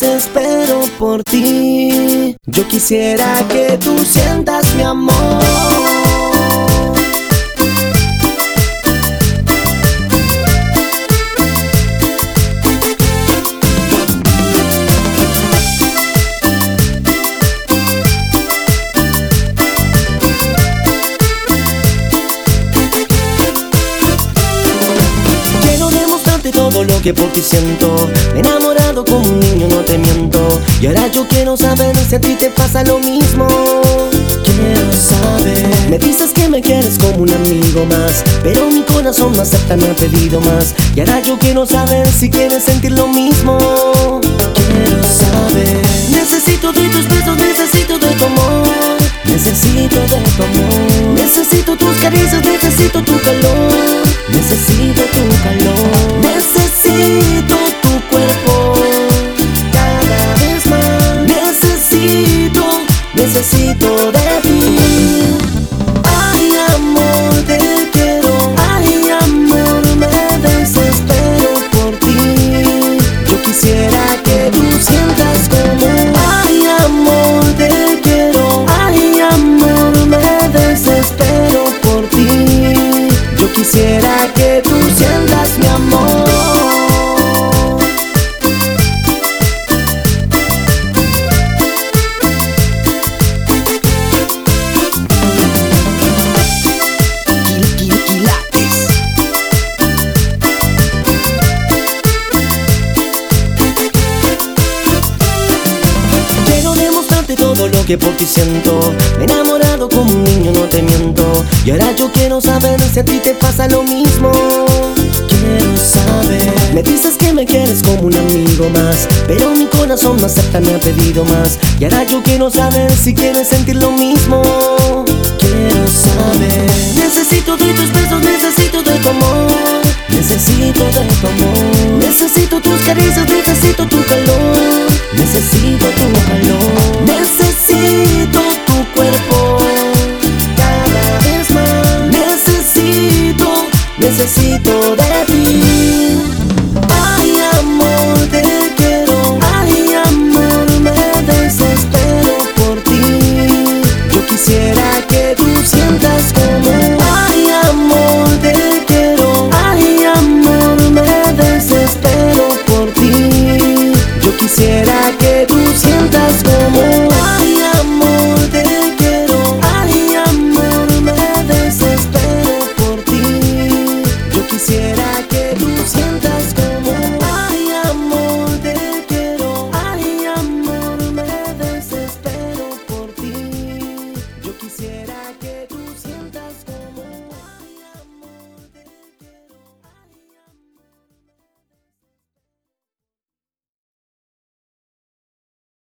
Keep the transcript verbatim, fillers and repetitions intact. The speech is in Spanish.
desespero por ti. Yo quisiera que tú sientas mi amor. Todo lo que por ti siento, me he enamorado como un niño, no te miento. Y ahora yo quiero saber si a ti te pasa lo mismo. Quiero saber. Me dices que me quieres como un amigo más, pero mi corazón no acepta, me ha pedido más. Y ahora yo quiero saber si quieres sentir lo mismo. Quiero saber. Necesito de tus besos, necesito de tu amor. Necesito de tu amor. Necesito tus caricias, necesito tu calor. Necesito tu calor. Necesito tu cuerpo cada vez más. Necesito, necesito de ti. Ay, amor, te quiero. Ay, amor, me desespero por ti. Yo quisiera que tú sientas como. Ay, amor, te quiero. Ay, amor, me desespero por ti. Yo quisiera que tú sientas mi amor. Todo lo que por ti siento, me he enamorado como un niño, no te miento. Y ahora yo quiero saber si a ti te pasa lo mismo. Quiero saber. Me dices que me quieres como un amigo más, pero mi corazón no acepta, me ha pedido más. Y ahora yo quiero saber si quieres sentir lo mismo. Quiero saber. Necesito de tus besos, necesito de tu amor. Necesito de tu amor. Necesito tus caricias, necesito tu calor. Necesito tu calor. Necesito tu cuerpo cada vez más. Necesito, necesito de ti. Ay, amor, te quiero. Ay, amor, me desespero por ti. Yo quisiera que tú sientas como. Ay, amor, te quiero. Ay, amor, me desespero por ti. Yo quisiera que tú sientas como. Ay, amor, te quiero. Ay, amor, me desespero por ti. Yo quisiera que tú sientas como.